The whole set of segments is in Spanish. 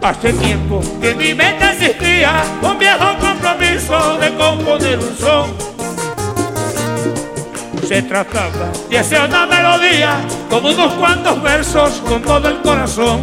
Hace tiempo que en mi mente existía un viejo compromiso de componer un son. Se trataba de hacer una melodía con unos cuantos versos con todo el corazón.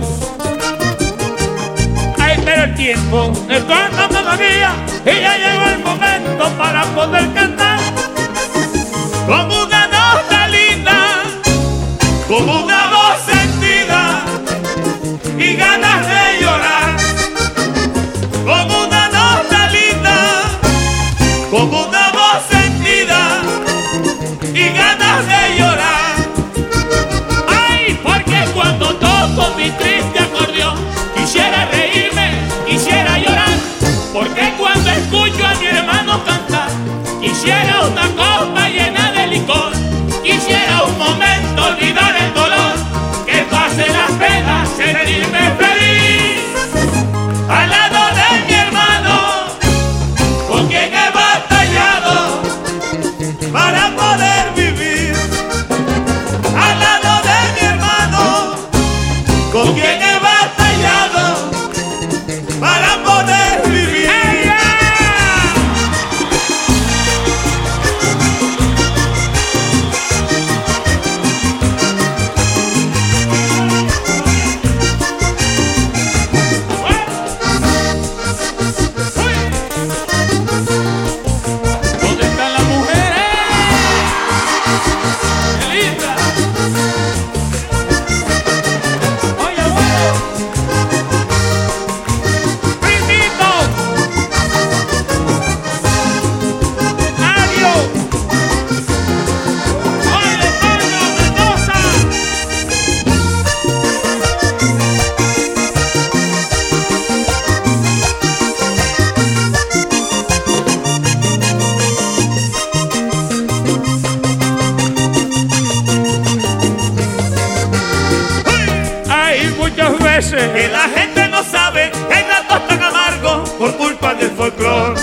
Ay, pero el tiempo me corta todavía y ya llegó el momento para poder cantar con una nota linda, con una voz sentida y ganas de llorar. Con una nota linda, con una voz sentida y ganas de llorar. Ay, porque cuando toco mi triste acordeón quisiera reírme, quisiera llorar. Porque cuando escucho a mi hermano cantar quisiera una copa llena de licor. Quisiera un momento olvidar el dolor, que pase las penas, sentirme feliz al lado de mi hermano, con quien he batallado para poder vivir. Al lado de mi hermano, con quien he batallado para poder vivir. ¿Dónde están las mujeres? ¡Qué linda! Oye, abuelo. ¡Primito! ¡Mario! ¡Oye, Toño, Mendoza! Hay muchas veces Que la gente no sabe que hay ratos tan amargos por culpa del folclor.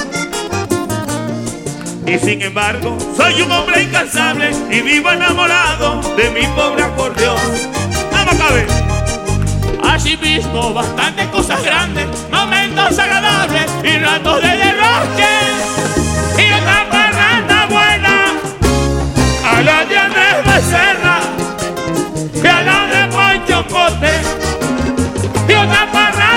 Y sin embargo, soy un hombre incansable y vivo enamorado de mi pobre acordeón. ¡Vamos, cabe! Asimismo, bastantes cosas grandes, momentos agradables y ratos de derroche. y una parranda buena a la de Andrés Becerra y a la de Poncho Pote y una parranda